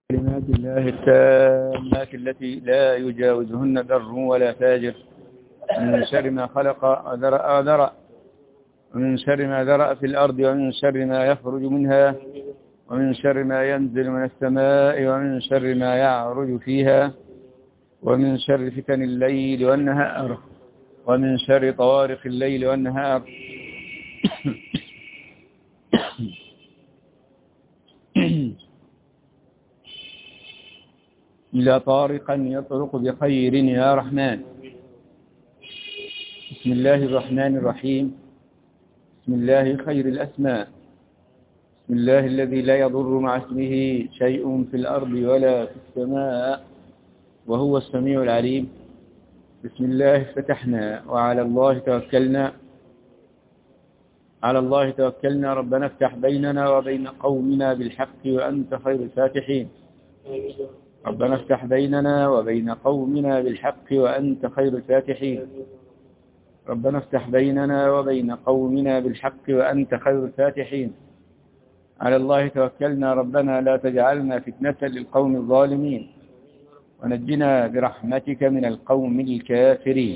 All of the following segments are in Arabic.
كلمات الله التامات التي لا يجاوزهن بر ولا فاجر، من شر ما خلق وذرأ ومن شر ما ذرأ في الأرض، ومن شر ما يخرج منها، ومن شر ما ينزل من السماء، ومن شر ما يعرج فيها، ومن شر فتن الليل والنهار، ومن شر طوارق الليل والنهار. إلا طارقا يطرق بخير يا رحمن. بسم الله الرحمن الرحيم. بسم الله خير الأسماء. بسم الله الذي لا يضر مع اسمه شيء في الأرض ولا في السماء وهو السميع العليم. بسم الله فتحنا وعلى الله توكلنا. على الله توكلنا. ربنا افتح بيننا وبين قومنا بالحق وأنت خير الفاتحين. ربنا افتح بيننا وبين قومنا بالحق وأنت خير الفاتحين. ربنا افتح بيننا وبين قومنا بالحق وأنت خير الفاتحين. على الله توكلنا. ربنا لا تجعلنا فتنة للقوم الظالمين، ونجنا برحمتك من القوم الكافرين.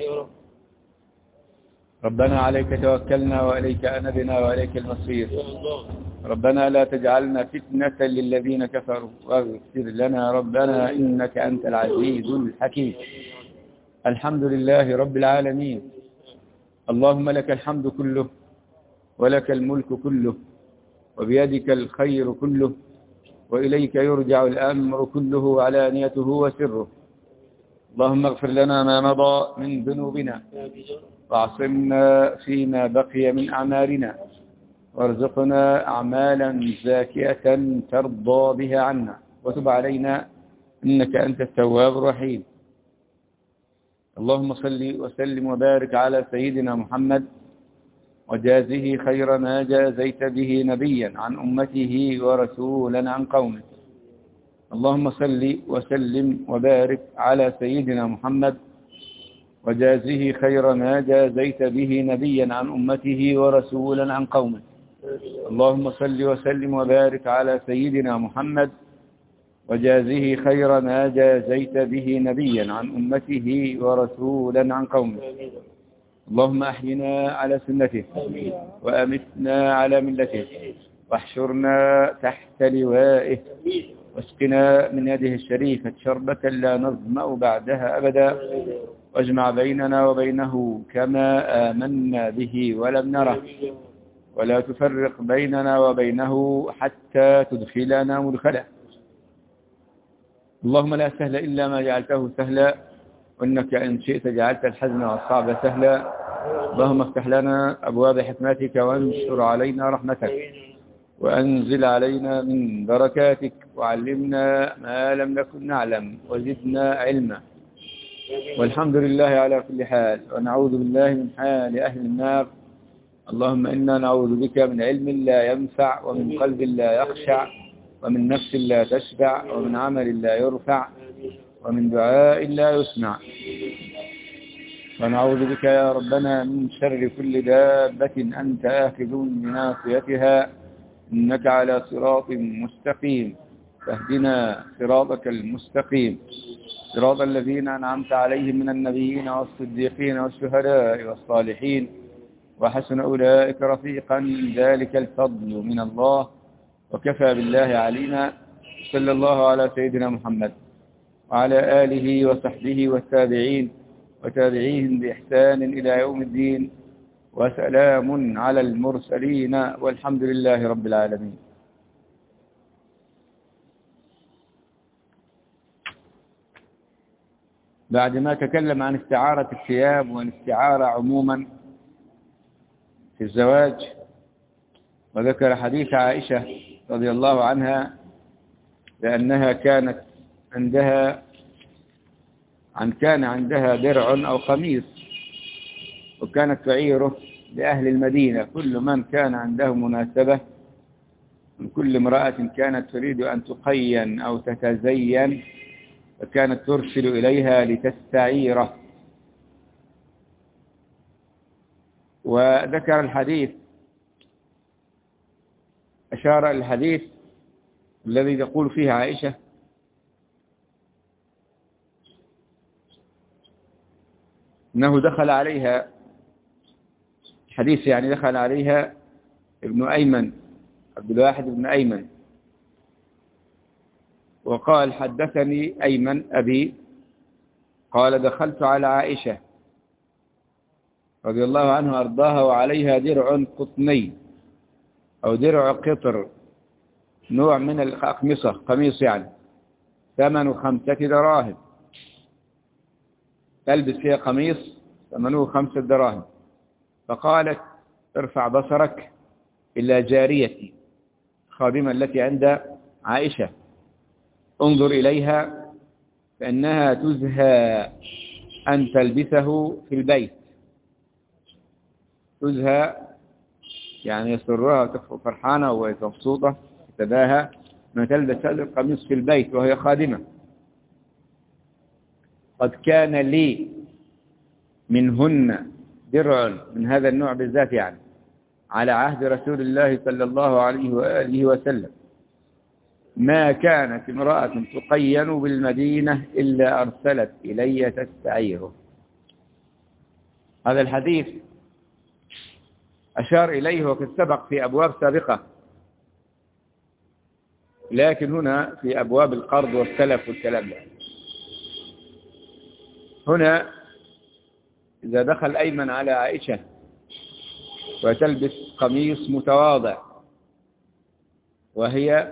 ربنا عليك توكلنا وإليك أنبنا وإليك المصير. ربنا لا تجعلنا فتنة للذين كفروا واغفر لنا ربنا إنك أنت العزيز الحكيم. الحمد لله رب العالمين. اللهم لك الحمد كله، ولك الملك كله، وبيدك الخير كله، وإليك يرجع الأمر كله وعلانيته وسره. اللهم اغفر لنا ما مضى من ذنوبنا، واعصمنا فيما بقي من أعمالنا، وارزقنا أعمالا زاكية ترضى بها عنا، وتب علينا إنك أنت التواب الرحيم. اللهم صل وسلم وبارك على سيدنا محمد، وجازه خير ما جازيت به نبيا عن أمته ورسولا عن قومه. اللهم صل وسلم وبارك على سيدنا محمد، وجازه خير ما جازيت به نبيا عن أمته ورسولا عن قومه. اللهم صل وسلم وبارك على سيدنا محمد، وجازه خير ما جازيت به نبيا عن أمته ورسولا عن قومه. اللهم أحينا على سنته، وأمتنا على ملته، واحشرنا تحت لوائه، واسقنا من يده الشريفة شربة لا نظمأ بعدها أبدا، واجمع بيننا وبينه كما آمنا به ولم نره، ولا تفرق بيننا وبينه حتى تدخلنا مدخله. اللهم لا سهل إلا ما جعلته سهلا، وإنك إن شئت جعلت الحزن والصعب سهلا. اللهم افتح لنا أبواب حكمتك، وانشر علينا رحمتك، وأنزل علينا من بركاتك، وعلمنا ما لم نكن نعلم، وزدنا علما. والحمد لله على كل حال، ونعوذ بالله من حال أهل النار. اللهم إنا نعوذ بك من علم لا ينفع، ومن قلب لا يخشع، ومن نفس لا تشبع، ومن عمل لا يرفع، ومن دعاء لا يسمع. ونعوذ بك يا ربنا من شر كل دابة أنت آخذ بناصيتها، إنك على صراط مستقيم. فاهدنا صراطك المستقيم، صراط الذين أنعمت عليهم من النبيين والصديقين والشهداء والصالحين، وحسن أولئك رفيقا. ذلك الفضل من الله، وكفى بالله علينا. صلى الله على سيدنا محمد وعلى آله وصحبه والتابعين وتابعيهم بإحسان إلى يوم الدين، وسلام على المرسلين، والحمد لله رب العالمين. بعد ما تكلم عن استعارة الثياب والاستعارة عموما في الزواج، وذكر حديث عائشة رضي الله عنها لأنها كان عندها درع أو قميص، وكانت تعيره لأهل المدينة. كل من كان عنده مناسبة من كل امرأة كانت تريد أن تقين أو تتزين، فكانت ترسل إليها لتستعيره. وذكر الحديث، أشار الحديث الذي تقول فيه عائشة أنه دخل عليها حديث، يعني دخل عليها ابن أيمن، عبد الواحد بن أيمن، وقال حدثني أيمن أبي قال دخلت على عائشة رضي الله عنها أرضاها وعليها درع قطني أو درع قطر، نوع من الأقمصة، قميص يعني، ثمن 5 دراهم، تلبس فيها قميص ثمنه 5 دراهم. فقالت ارفع بصرك إلى جاريتي خادمة التي عند عائشة، انظر إليها فإنها تزهى أن تلبسه في البيت. تزهى يعني يسرها وتبقى فرحانة ومبسوطة تتباهى ما تلبس هذا القميص في البيت وهي خادمة. قد كان لي منهن درع من هذا النوع بالذات يعني على عهد رسول الله صلى الله عليه وآله وسلم، ما كانت امرأة تقين بالمدينة إلا أرسلت إلي تستعيره. هذا الحديث أشار إليه وقد سبق في أبواب سابقة، لكن هنا في أبواب القرض والسلف والكلام ده. هنا إذا دخل أيمن على عائشة وتلبس قميص متواضع وهي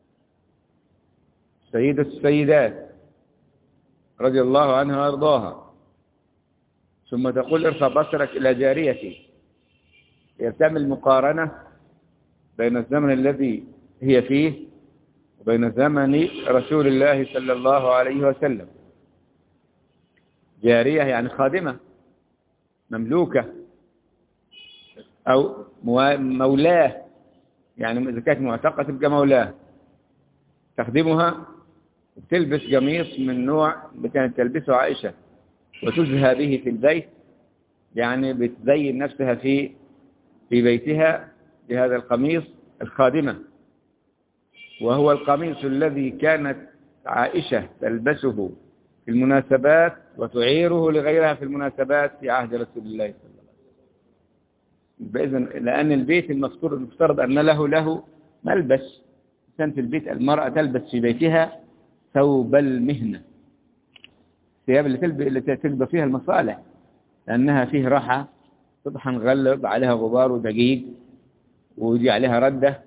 سيدة السيدات رضي الله عنها وارضاها، ثم تقول ارفع بصرك إلى جاريتي، يتعمل مقارنة بين الزمن الذي هي فيه وبين زمن رسول الله صلى الله عليه وسلم. جارية يعني خادمة مملوكة أو مولاه، يعني إذا كانت معتقة تبقى مولاه، تخدمها وتلبس قميص من نوع اللي كانت تلبسه عائشة وتزهى به في البيت، يعني بتزين نفسها في بيتها بهذا القميص الخادمة، وهو القميص الذي كانت عائشة تلبسه في المناسبات وتعيره لغيرها في المناسبات في عهد رسول الله صلى الله عليه وسلم. لأن البيت المفترض أن له ملبس. كان في البيت المرأة تلبس في بيتها ثوب المهنة، الثياب اللي تلبس فيها المصالح، لأنها فيه راحة، تطحن غلب عليها غبار ودقيق ويجي عليها ردة،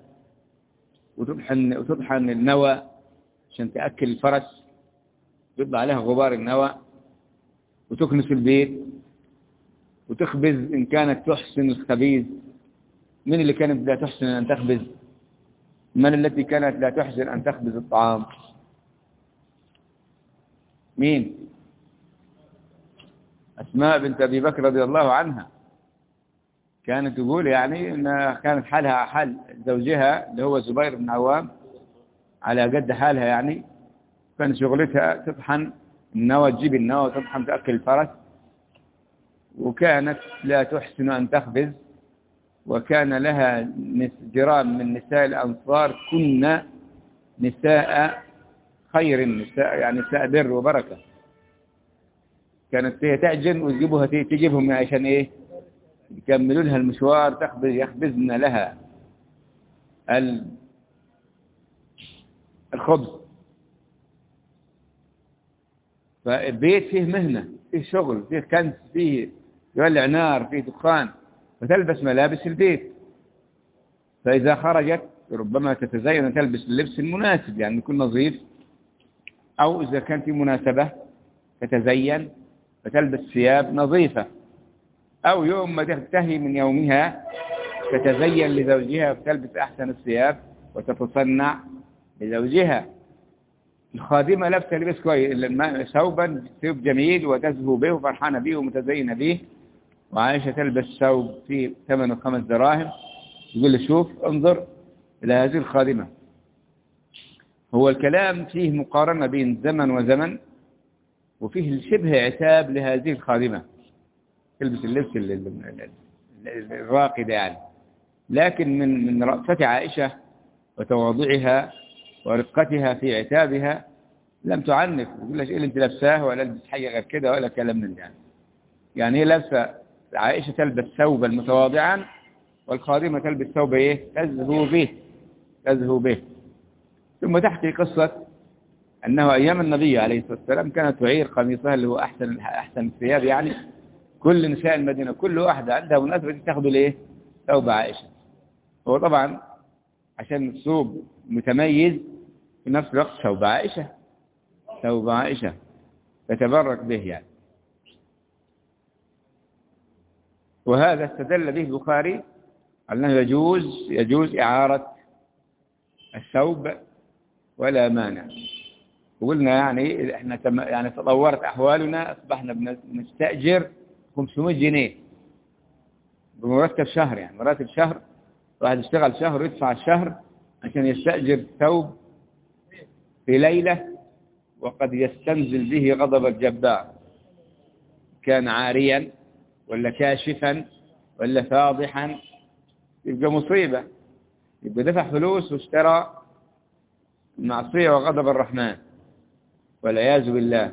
وتطحن النوى عشان تأكل الفرس، يطلع عليها غبار النوى، وتكنس البيت وتخبز إن كانت تحسن الخبيز. من اللي كانت لا تحسن أن تخبز؟ من التي كانت لا تحسن أن تخبز الطعام؟ مين؟ أسماء بنت أبي بكر رضي الله عنها. كانت تقول يعني أن كانت حالها حال زوجها اللي هو زبير بن عوام على قد حالها، يعني كان شغلتها تطحن النوى، تجيب النوى وتطحن تأكل الفرس، وكانت لا تحسن أن تخبز. وكان لها جيران من نساء الأنصار كن نساء خير، النساء يعني نساء بر وبركة. كانت هي تعجن وتجيبها تجيبهم عشان إيه؟ يكملوا لها المشوار، يخبزن لها الخبز. فالبيت فيه مهنة، فيه شغل، فيه كنس، فيه يولع نار، فيه دخان، فتلبس ملابس البيت. فإذا خرجت ربما تتزين وتلبس اللبس المناسب، يعني يكون نظيف، أو إذا كان في مناسبة تتزين فتلبس ثياب نظيفة، أو يوم ما تنتهي من يومها تتزين لزوجها وتلبس أحسن الثياب وتتصنع لزوجها. الخادمة لابسة لبس كويس، ثوبا ثوب جميل وتزهو به وفرحانة به ومتزينة به، وعائشة تلبس ثوب فيه ثمنه 5 دراهم. يقول له شوف انظر إلى هذه الخادمة. هو الكلام فيه مقارنة بين زمن وزمن، وفيه شبه عتاب لهذه الخادمة تلبس اللبس الراقي ده يعني. لكن من رأفة عائشة وتواضعها ورقتها في عتابها لم تعنف، تقول لك إيه اللي أنت لابساه ولا لبس حاجة غير كده ولا كلام من ده. يعني هي لابسة، عائشة تلبس ثوبا متواضعا، والخادمة تلبس ثوب إيه؟ تزهو به. ثم تحكي قصة أنه أيام النبي عليه الصلاة والسلام كانت تعير قميصها اللي هو أحسن الثياب، يعني كل نساء المدينة كل واحدة عندها مناسبة تاخذ ليه ثوب عائشة. هو طبعا عشان الثوب متميز في نفس الوقت ثوب عائشة تتبرك به يعني. وهذا استدل به البخاري أنه يجوز إعارة الثوب ولا مانع. وقلنا يعني احنا يعني تطورت أحوالنا، أصبحنا بنستأجر 500 جنيه بمرتب شهر، يعني مرتب شهر، واحد يشتغل شهر ويدفع الشهر عشان يستأجر ثوب في ليلة، وقد يستنزل به غضب الجبار، كان عاريا ولا كاشفا ولا فاضحا، يبقى مصيبة، يبقى دفع فلوس واشترى المعصية وغضب الرحمن والعياذ بالله.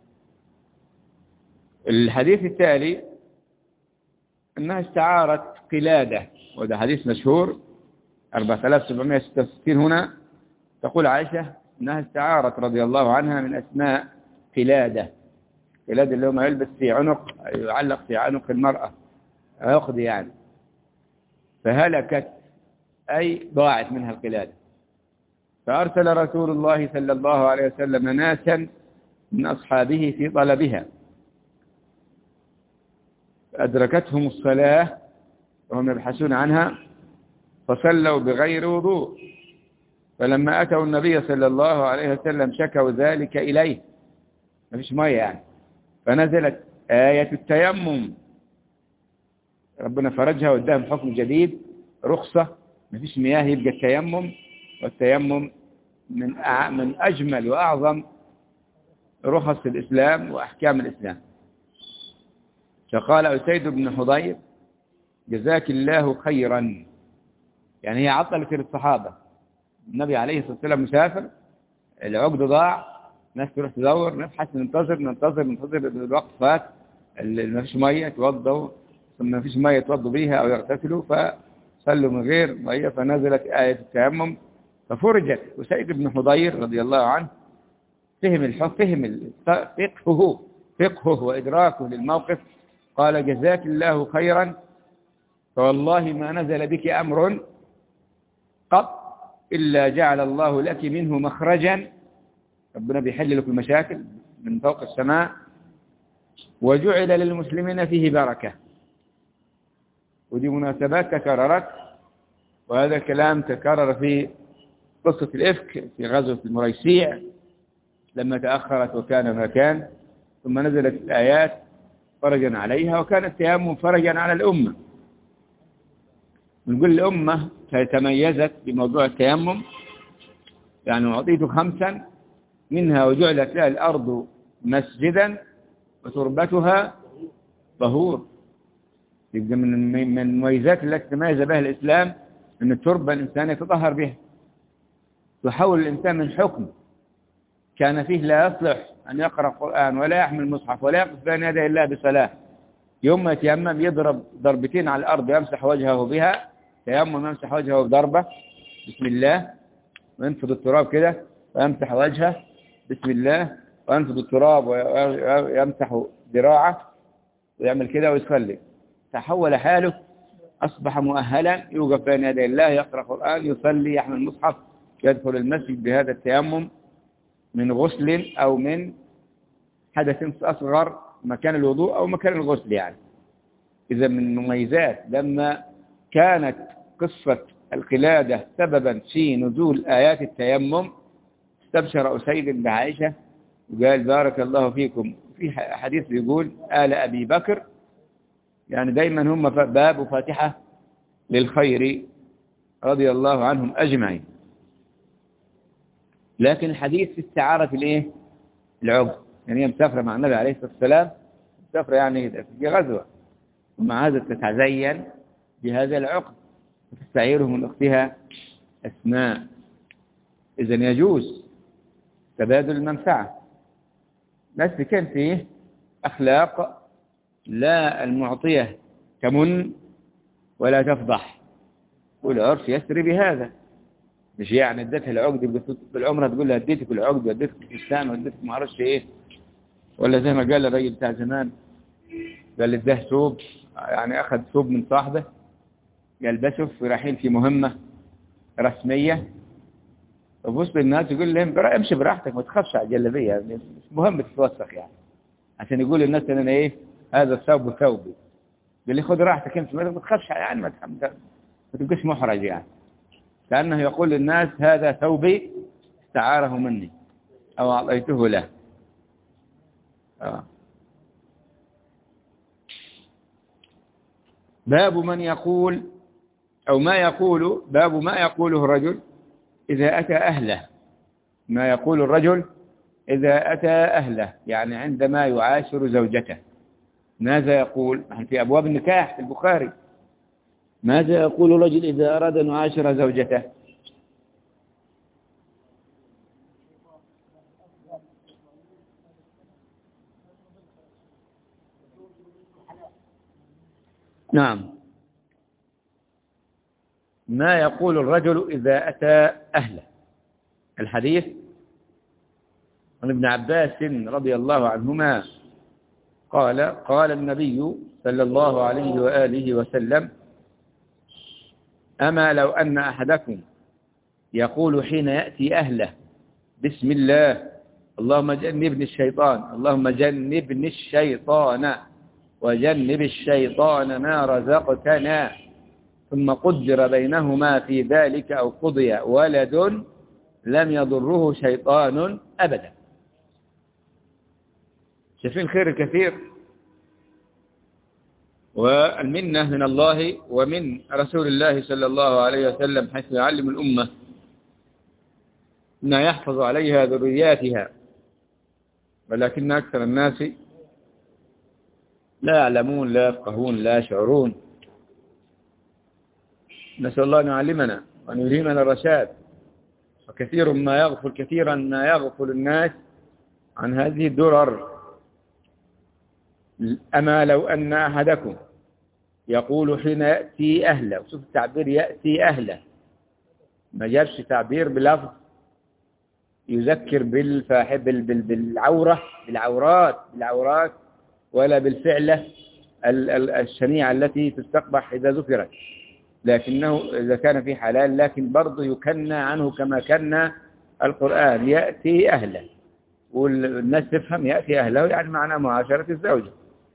الحديث التالي أنها استعارت قلادة، وده حديث مشهور 4766. هنا تقول عائشة أنها استعارت رضي الله عنها من أسماء قلادة اللي هو ما يلبس في عنق، يعلق في عنق المرأة عقد يعني، فهلكت أي ضاعت منها القلادة. فأرسل رسول الله صلى الله عليه وسلم ناسا من أصحابه في طلبها، أدركتهم الصلاة وهم يبحثون عنها فصلوا بغير وضوء، فلما أتوا النبي صلى الله عليه وسلم شكوا ذلك إليه، ما فيش مية يعني، فنزلت آية التيمم، ربنا فرجها واداهم حكم جديد، رخصة، ما فيش مياه يبقى التيمم، والتيمم من أجمل وأعظم رخص الإسلام وأحكام الإسلام. فقال أسيد بن حضير جزاك الله خيرا، يعني هي عطلت للصحابة، النبي عليه الصلاة والسلام مسافر، العقد ضاع، ناس تروح تدور، نبحث، ننتظر الوقت فات، ما فيش مية يتوضوا، ثم ما فيش مية يتوضوا بيها أو يغتسلوا، فصلوا من غير مية، فنزلت آية التيمم ففرجت. وسيد بن حضير رضي الله عنه فهم فقهه وإدراكه للموقف، قال جزاك الله خيرا، فوالله ما نزل بك أمر قط إلا جعل الله لك منه مخرجا، ربنا بيحل لك المشاكل من فوق السماء، وجعل للمسلمين فيه بركة. ودي مناسبات تكررت، وهذا الكلام تكرر في قصة الإفك في غزوة المريسيع لما تأخرت وكان ما كان، ثم نزلت الآيات فرجا عليها، وكان التيمم فرجا على الأمة. نقول الأمة تميزت بموضوع التيمم، يعني أعطيت 5 منها وجعلت لها الأرض مسجدا وتربتها طهور. يبقى من المميزات التي تميز بها الإسلام أن التربة الإنسان يتطهر بها، تحول الإنسان من حكم كان فيه لا يصلح أن يقرأ القرآن ولا يحمل المصحف ولا يقف بين يدي الله بصلاة، يوم ما يتيمم يضرب ضربتين على الأرض يمسح وجهه بها، تيمم يمسح وجهه بضربة بسم الله، وينفض التراب كده ويمسح وجهه بسم الله، وينفض التراب ويمسح ذراعه ويعمل كده ويصلي، تحول حاله، أصبح مؤهلا يوقف بين يدي الله، يقرأ القرآن، يصلي، يحمل المصحف، يدخل المسجد بهذا التيمم من غسل أو من حدث أصغر مكان الوضوء أو مكان الغسل يعني. إذا من مميزات لما كانت قصة القلادة سببا في نزول آيات التيمم، استبشر أسيد بعائشة وقال بارك الله فيكم. في حديث بيقول آل أبي بكر يعني دايما هم باب وفاتحة للخير رضي الله عنهم أجمعين. لكن الحديث في استعارة الايه العقد، يعني هي مسافرة مع النبي عليه الصلاة والسلام، مسافرة يعني في غزوة، ومع هذا تتزين بهذا العقد وتستعيره من أختها أسماء. إذن يجوز تبادل المنفعة، بس كان فيه أخلاق، لا المعطية تمن ولا تفضح، والعرف يسري بهذا. مش يعني اديتها العقد بالعمرة تقول لها اديتك العقد واديتك الفستان واديتك ما اعرفش ايه، ولا زي ما قال الراجل بتاع زمان، قال له اداه ثوب، يعني اخذ ثوب من صاحبه يلبسه في رايحين في مهمة رسمية، وبص للناس يقول لهم امشي براحتك ما تخافش على الجلابية، يعني مش مهم تتوسخ يعني، عشان يقول للناس ان انا ايه هذا الثوب ثوبي. قال لي خذ راحتك امشي ما تخافش يعني، ما تبقاش محرج يعني، كأنه يقول للناس هذا ثوبي استعاره مني أو أعطيته له. باب من يقول أو ما يقول، باب ما يقوله الرجل إذا أتى أهله، ما يقول الرجل إذا أتى أهله، يعني عندما يعاشر زوجته ماذا يقول؟ في أبواب النكاح في البخاري، ماذا يقول الرجل إذا أراد أن يعاشر زوجته؟ نعم، ما يقول الرجل إذا أتى أهله. الحديث عن ابن عباس رضي الله عنهما قال قال النبي صلى الله عليه وآله وسلم: أما لو أن أحدكم يقول حين يأتي أهله بسم الله اللهم جنبني الشيطان، اللهم جنبني الشيطان وجنب الشيطان ما رزقتنا، ثم قدر بينهما في ذلك أو قضي ولد لم يضره شيطان أبدا. شايفين الخير الكثير والمنة من الله ومن رسول الله صلى الله عليه وسلم، حيث يعلم الأمة ما يحفظ عليها ذرياتها، ولكن أكثر الناس لا يعلمون لا يفقهون لا يشعرون. نسأل الله أن يعلمنا وأن يلهمنا الرشاد. وكثيرا ما يغفل الناس عن هذه الدرر. أما لو أن أحدكم يقول حين يأتي أهله، وشوف التعبير يأتي أهله، ما جابش تعبير بلفظ يذكر بالعورات ولا بالفعلة الشنيعة التي تستقبح إذا ذكرت، لكنه إذا كان في حلال، لكن برضه يكنى عنه كما كان القرآن يأتي أهله، والناس تفهم يأتي أهله يعني معنى معاشرة الزوجة.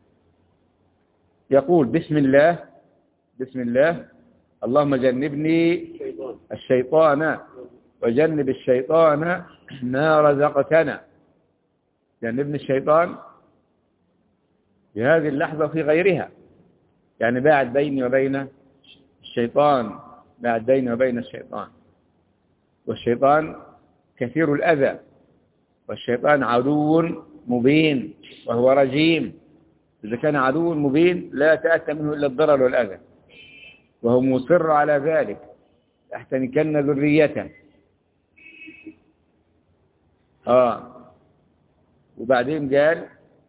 يقول بسم الله اللهم جنبني الشيطان وجنب الشيطان ما رزقتنا. جنبني الشيطان في هذه اللحظة في غيرها، يعني باعد بيني وبين الشيطان، والشيطان كثير الأذى، والشيطان عدو مبين وهو رجيم. إذا كان عدو مبين لا تأتى منه إلا الضرر والأذى، وهو مصر على ذلك يحتنكن ذريته. وبعدين قال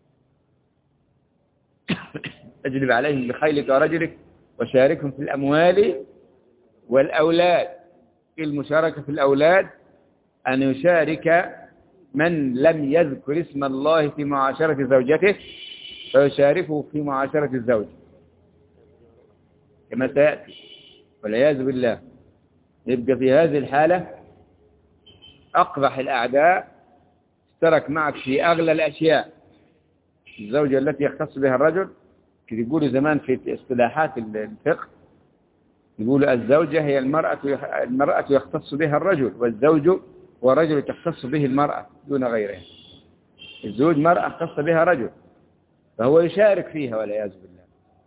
اجلب عليهم بخيلك ورجلك وشاركهم في الأموال والأولاد. المشاركة في الأولاد أن يشارك من لم يذكر اسم الله في معاشرة زوجته فيشاركه في معاشرة الزوج كما سيأتي، والعياذ بالله. يبقى في هذه الحالة أقبح الأعداء اشترك معك في أغلى الأشياء. الزوجة التي يختص بها الرجل، يقولوا زمان في اصطلاحات الفقه يقولوا الزوجة هي المرأة يختص بها الرجل، والزوج ورجل تختص به المرأة دون غيرها. الزوج مرأة اختص بها رجل فهو يشارك فيها والعياذ بالله.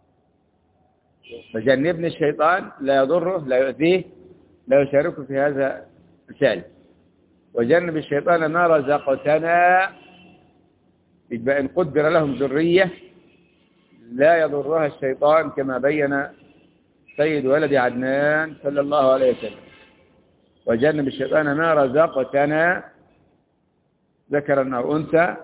فجنبني الشيطان لا يضره لا يؤذيه لا يشاركه في هذا الفعل، وجنب الشيطان ما رزقتنا. يبقى إن قدر لهم ذرية لا يضرها الشيطان كما بين سيد ولد عدنان صلى الله عليه وسلم. وجنب الشيطان ما رزقتنا، ذكرا أو أنثى،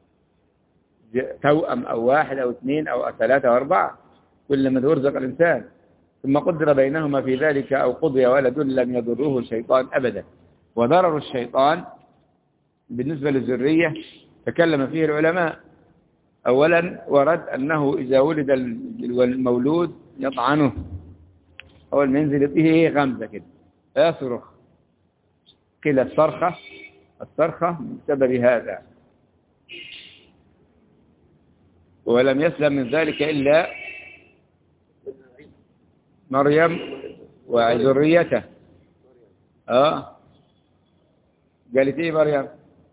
توأم أو واحد أو اثنين أو ثلاثة أو أربعة، كلما يرزق الإنسان، ثم قدر بينهما في ذلك أو قضي ولد لم يضره الشيطان أبدا. وضرر الشيطان بالنسبة للذرية تكلم فيه العلماء. أولا ورد أنه إذا ولد المولود يطعنه، أول ما ينزل فيه غمزة كده فيصرخ، كلا الصرخة بسبب هذا. ولم يسلم من ذلك إلا مريم وذريته. قالت إيه مريم؟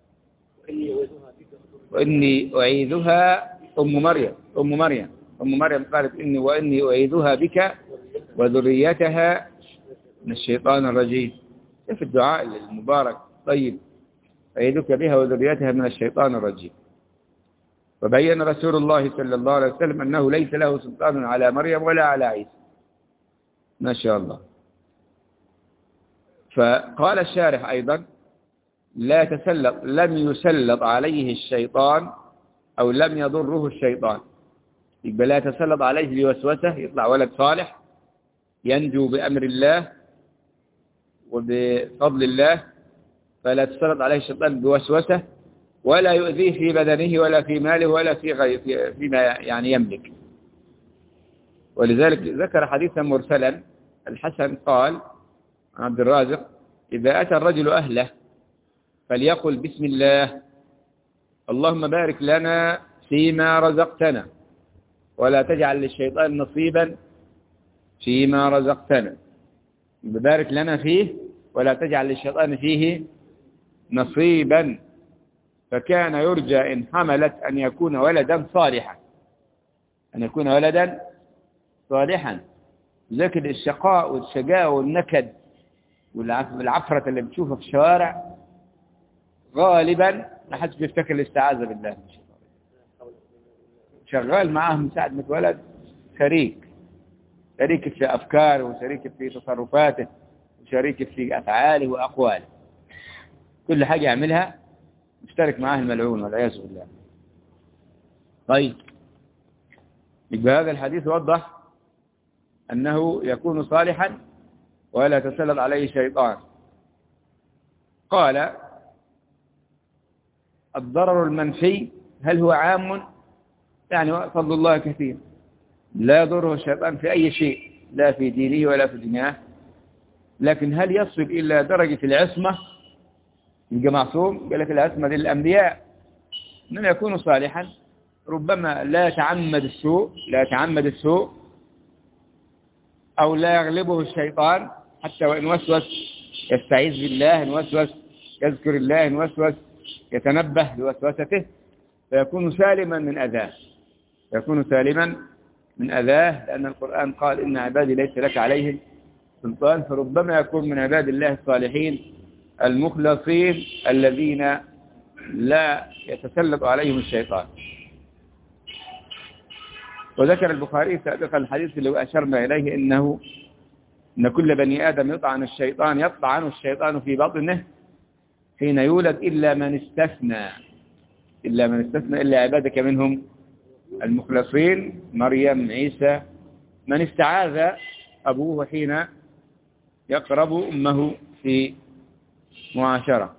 وإني أعيذها أم مريم قالت وإني أعيذها بك وذريتها من الشيطان الرجيم. في الدعاء المبارك طيب، أعيذك بها وذريتها من الشيطان الرجيم. وبين رسول الله صلى الله عليه وسلم أنه ليس له سلطان على مريم ولا على عيسى. ما شاء الله. فقال الشارح أيضا لم يسلط عليه الشيطان أو لم يضره الشيطان، يبقى لا يتسلط عليه بوسوسة يطلع ولد صالح ينجو بأمر الله وبفضل الله، فلا تسلط عليه الشيطان بوسوسة ولا يؤذيه في بدنه ولا في ماله ولا فيما يعني يملك. ولذلك ذكر حديثا مرسلا، الحسن قال عبد الرازق: إذا أتى الرجل أهله فليقل بسم الله اللهم بارك لنا فيما رزقتنا ولا تجعل للشيطان نصيبا فيما رزقتنا. بارك لنا فيه ولا تجعل للشيطان فيه نصيبا. فكان يرجى إن حملت أن يكون ولدا صالحا، لكن الشقاء والشقاء والنكد والعفرة اللي بتشوفها في الشوارع غالبا ما حدش بيفتكر الاستعاذة بالله. شغال معاه من ساعة ما اتولد، شريك في أفكاره وشريك في تصرفاته وشريك في أفعاله وأقواله، كل حاجة يعملها مشترك معاه الملعون والعياذ بالله. طيب، يبقى هذا الحديث وضح أنه يكون صالحا ولا تسلط عليه شيطان. قال: الضرر المنفي هل هو عام؟ يعني فضل الله كثير، لا يضره الشيطان في أي شيء، لا في دينه ولا في دنياه. لكن هل يصل إلى درجة العصمة؟ يبقى معصوم؟ قال لك العصمة للأنبياء من يكون صالحا ربما لا يتعمد السوء أو لا يغلبه الشيطان، حتى وإن وسوس يستعيذ بالله، إن وسوس يذكر الله، إن وسوس يتنبه لوسوسته، فيكون سالما من أذاه، لأن القرآن قال: إن عبادي ليس لك عليهم سلطان. فربما يكون من عباد الله الصالحين المخلصين الذين لا يتسلط عليهم الشيطان. وذكر البخاري سابقا الحديث اللي أشرنا إليه إن كل بني آدم يطعن الشيطان في بطنه حين يولد إلا من استثنى إلا عبادك منهم المخلصين، مريم، عيسى، من استعاذ أبوه حين يقرب أمه في معاشرة.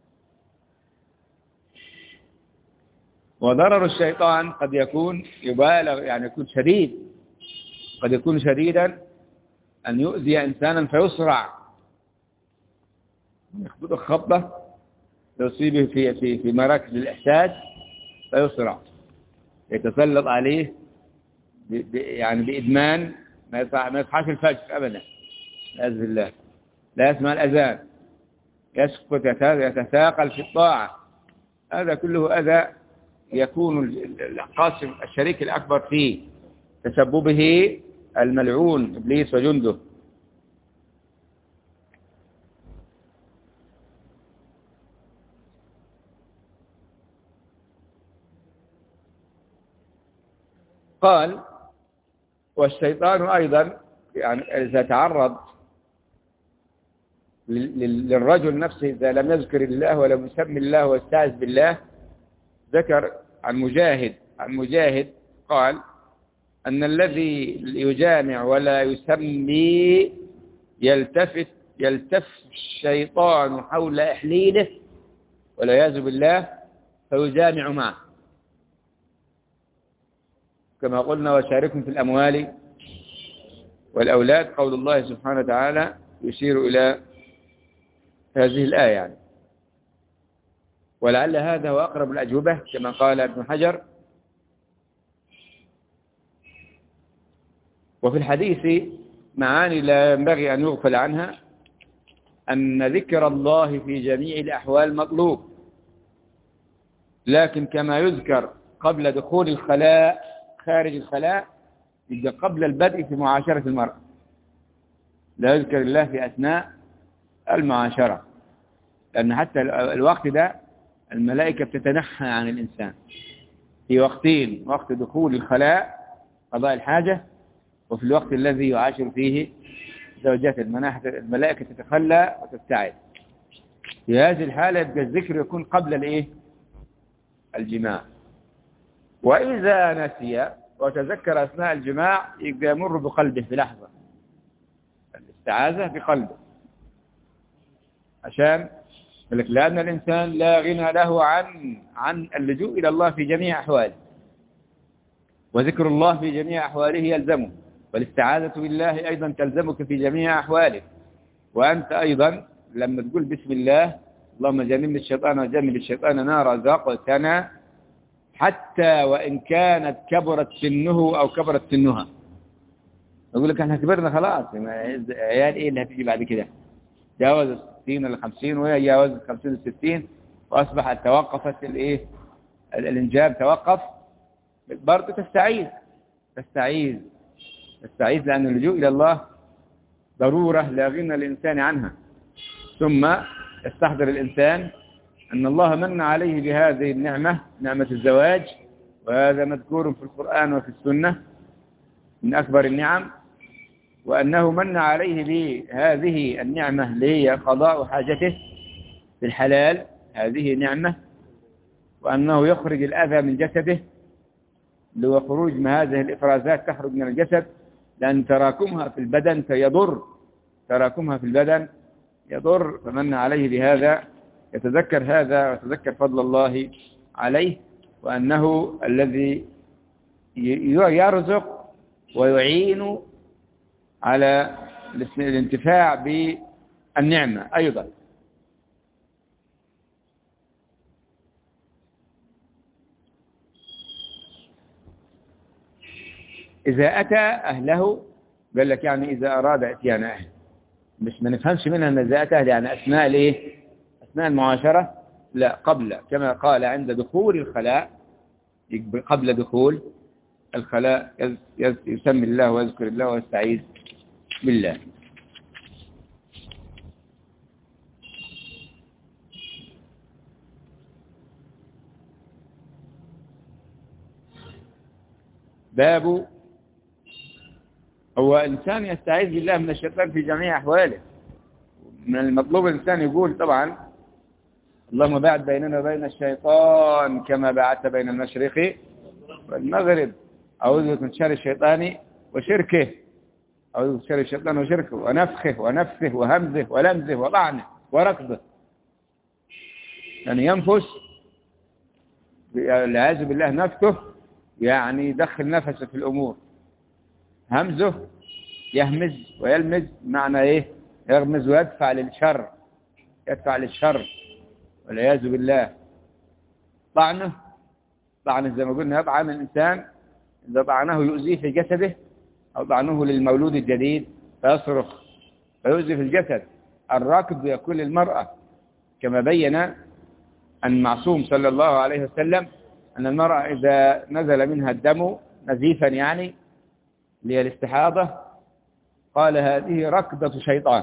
وضرر الشيطان قد يكون يبالغ، يعني يكون شديد، قد يكون شديدا أن يؤذي إنسانا فيسرع، يخبطه خبطة يصيبه في مراكز الإحساس فيسرع، يتسلط عليه يعني بإدمان، ما يصحاش الفجر أبدا بإذن الله، لا يسمع الأذان، يسقط، يتثاقل في الطاعة. هذا كله أذى يكون القاسم الشريك الأكبر فيه تسببه الملعون إبليس وجنده. قال: والشيطان أيضا يعني إذا تعرض للرجل نفسه إذا لم يذكر الله ولم يسمي الله واستعذ بالله. ذكر عن مجاهد قال أن الذي يجامع ولا يسمي يلتف الشيطان حول إحليله والعياذ بالله فيجامع معه، كما قلنا وشاركهم في الأموال والأولاد. قول الله سبحانه وتعالى يشير إلى هذه الآية يعني. ولعل هذا هو أقرب الأجوبة كما قال ابن حجر. وفي الحديث معاني لا ينبغي أن يغفل عنها، أن ذكر الله في جميع الأحوال مطلوب، لكن كما يذكر قبل دخول الخلاء خارج الخلاء يبقى قبل البدء في معاشرة المرأة، لا يذكر الله في أثناء المعاشرة، لأن حتى الوقت ده الملائكة بتتنحى عن الإنسان في وقتين: وقت دخول الخلاء قضاء الحاجة، وفي الوقت الذي يعاشر فيه زوجات الملائكة تتخلى وتبتعد. في هذه الحالة يبقى الذكر يكون قبل الجماع. وإذا نسي وتذكر أثناء الجماع يبقى يمر بقلبه في لحظة الاستعاذة بقلبه، عشان لأن الإنسان لا غنى له عن اللجوء إلى الله في جميع أحواله، وذكر الله في جميع أحواله يلزمه، والاستعاذة بالله أيضا تلزمك في جميع أحوالك. وأنت أيضا لما تقول بسم الله اللهم جنبني الشيطان وجنب الشيطان ما رزقتنا، حتى وإن كانت كبرت سنه أو كبرت سنها. يقول لك احنا كبرنا خلاص، عيال ايه اللي هتيجي بعد كده؟ جاوز 60 ولا 50، وهي جاوزت 50 و 60، واصبحت توقفت الانجاب توقف. برضه تستعيذ لأن اللجوء إلى الله ضرورة لا غنى الإنسان عنها. ثم يستحضر الإنسان أن الله من عليه بهذه النعمة، نعمة الزواج، وهذا مذكور في القرآن وفي السنة من أكبر النعم، وأنه من عليه بهذه النعمة اللي هي قضاء حاجته في الحلال، هذه نعمة، وأنه يخرج الأذى من جسده، اللي هو خروج ما هذه الإفرازات تخرج من الجسد، لأن تراكمها في البدن يضر. فمن عليه بهذا يتذكر هذا ويتذكر فضل الله عليه، وأنه الذي يرزق ويعين على الانتفاع بالنعمة أيضا. إذا أتى أهله، قال لك يعني إذا أراد إتيان أهله، مش ما نفهمش منها أن إذا أتى أهله يعني أثناء المعاشرة، لا، قبل، كما قال عند دخول الخلاء، قبل دخول الخلاء يسمي الله ويذكر الله ويستعيذ بالله. باب هو إنسان يستعيذ بالله من الشيطان في جميع أحواله. من المطلوب الإنسان يقول طبعا اللهم باعد بيننا وبين الشيطان كما باعدت بين المشرق والمغرب، أعوذ بك من شر الشيطان وشركه، أعوذ بك من شر الشيطان وشركه ونفخه ونفثه وهمزه ولمزه وطعنه وركضه. يعني ينفس، والعياذ بالله نفثه يعني يدخل نفسه في الأمور، همزه يهمز ويلمز، معنى ايه؟ يغمز ويدفع للشر والعياذ بالله. طعنه زي ما قلنا يطعن الإنسان، إذا طعنه يؤذيه في جسده، أو طعنه للمولود الجديد فيصرخ فيؤذي في الجسد. الراكب يكون للمرأة، كما بين المعصوم صلى الله عليه وسلم أن المرأة إذا نزل منها الدم نزيفا يعني اللي هي الاستحاضة، قال هذه ركضة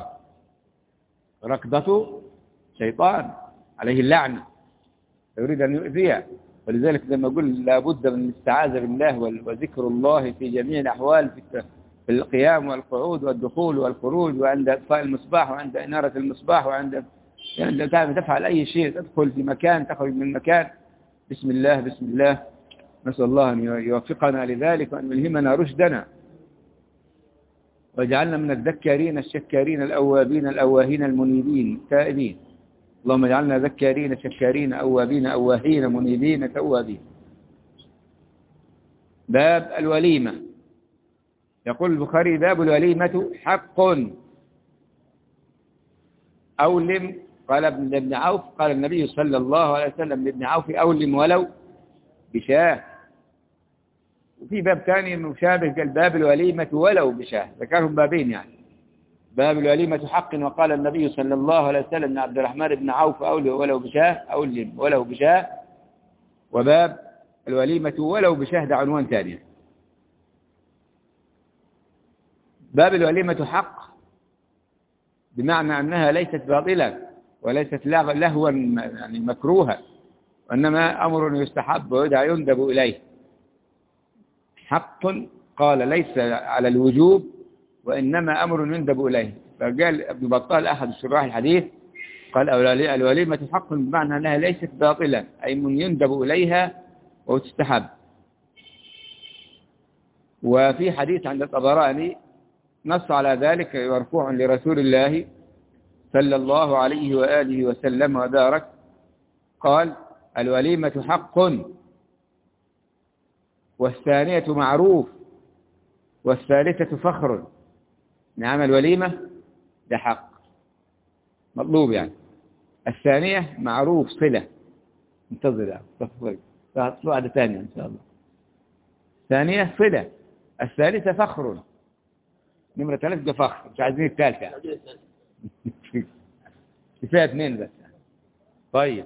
شيطان عليه اللعنة، يريد أن يؤذيها. ولذلك لما أقول لابد من الاستعاذة بالله وذكر الله في جميع الأحوال في القيام والقعود والدخول والخروج، وعند إطفاء المصباح، وعند إنارة المصباح، وعند يعني تفعل أي شيء، تدخل في مكان، تخرج من مكان، بسم الله بسم الله. نسأل الله أن يوفقنا لذلك وأن يلهمنا رشدنا، واجعلنا من الذكارين الشكارين الأوابين الأواهين المنيبين التائبين. اللهم اجعلنا ذكارين شكارين أوابين أواهين منيبين توابين. باب الوليمة. يقول البخاري: باب الوليمة حق. أولم، قال ابن عوف، قال النبي صلى الله عليه وسلم لابن عوف: أولم ولو بشاه. وفي باب ثاني مشابه قال: باب الوليمة ولو بشاه. ذكرهم بابين يعني. باب الوليمة حق، وقال النبي صلى الله عليه وسلم لعبد الرحمن بن عوف: أولم ولو بشاه، أولم ولو بشاه. وباب الوليمة ولو بشاه ده عنوان ثاني. باب الوليمة حق بمعنى أنها ليست باطلة وليست لهوا يعني مكروها، وإنما أمر يستحب ويدعى يندب إليه. حق قال ليس على الوجوب، وإنما أمر يندب إليه. فقال ابن بطال أحد شراح الحديث قال: الوليمة حق بمعنى أنها ليست باطلة، أي من يندب إليها وتستحب. وفي حديث عند الطبراني نص على ذلك مرفوع لرسول الله صلى الله عليه وآله وسلم وبارك، قال: الوليمة حق، والثانية معروف، والثالثة فخر. نعم، الوليمة ده حق مطلوب يعني. الثانية معروف صلة، انتظر واحدة ثانية إن شاء الله. ثانية صلة، الثالثة فخر. نمرة 3 ده فخر، مش عايزين الثالثة. كفاية 2 بس. طيب،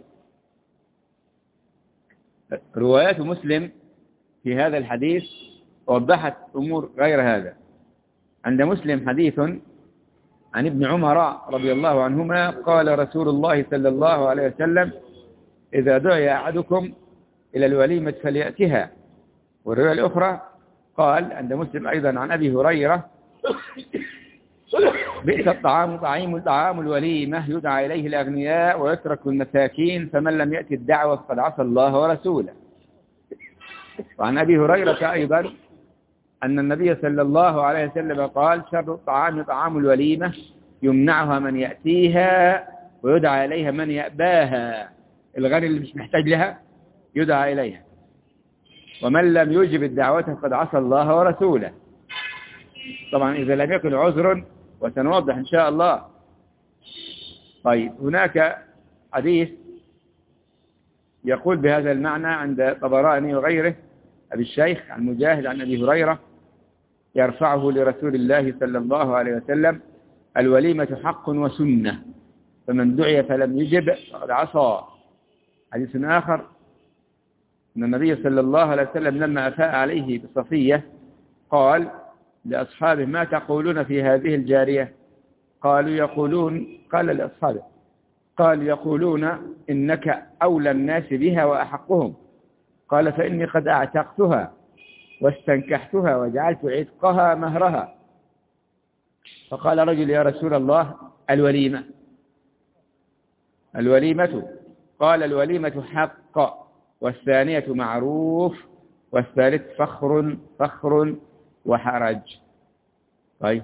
روايات مسلم في هذا الحديث وضحت أمور غير هذا. عند مسلم حديث عن ابن عمر رضي الله عنهما قال رسول الله صلى الله عليه وسلم: إذا دعي أحدكم إلى الوليمة فليأتها. والرواية الأخرى قال عند مسلم أيضا عن أبي هريرة: بئس الطعام طعام الوليمة، يدعى إليه الأغنياء ويترك المساكين، فمن لم يأتي الدعوة فقد عصى الله ورسوله. وعن أبي هريرة أيضا أن النبي صلى الله عليه وسلم قال: شر الطعام طعام الوليمة، يمنعها من يأتيها ويدعى إليها من يأباها. الغني اللي مش محتاج لها يدعى إليها، ومن لم يجب الدعوة فقد عصى الله ورسوله. طبعا إذا لم يكن عذر، وسنوضح إن شاء الله. طيب، هناك حديث يقول بهذا المعنى عند طبراني وغيره أبي الشيخ عن مجاهد عن أبي هريرة يرفعه لرسول الله صلى الله عليه وسلم: الوليمة حق وسنة، فمن دعي فلم يجب فقد عصى. حديث آخر أن النبي صلى الله عليه وسلم لما أفاء عليه بصفية قال لأصحابه: ما تقولون في هذه الجارية؟ قالوا يقولون، قال لأصحابه: قال يقولون إنك أولى الناس بها وأحقهم. قال: فإني قد أعتقتها واستنكحتها وجعلت عتقها مهرها. فقال رجل: يا رسول الله، الوليمة. قال: الوليمة حق، والثانية معروف، والثالث فخر وحرج. طيب،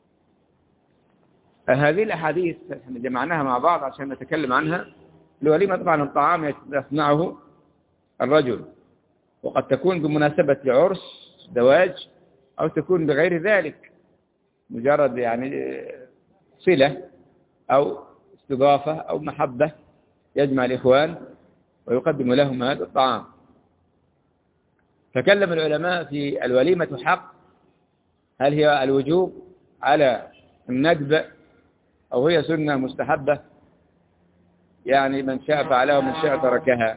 هذه الأحاديث احنا جمعناها مع بعض عشان نتكلم عنها. الوليمة طبعا الطعام يصنعه الرجل، وقد تكون بمناسبة لعرس زواج، أو تكون بغير ذلك، مجرد يعني صلة أو استضافة أو محبة يجمع الإخوان ويقدم لهم هذا الطعام. تكلم العلماء في الوليمة حق، هل هي الوجوب على الندب أو هي سنة مستحبة، يعني من شاء فعلها ومن شاء تركها.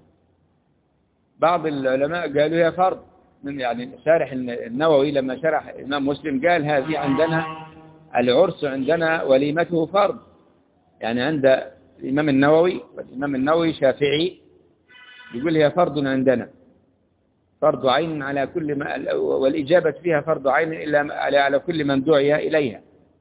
بعض العلماء قالوا هي فرض، من يعني شارح النووي لما شرح الإمام مسلم قال: هذه عندنا العرس عندنا وليمته فرض، يعني عند الإمام النووي، والإمام النووي شافعي، يقول هي فرض عندنا. فرض عين على كل ما، والإجابة فيها فرض عين إلا على كل من دعي إليها.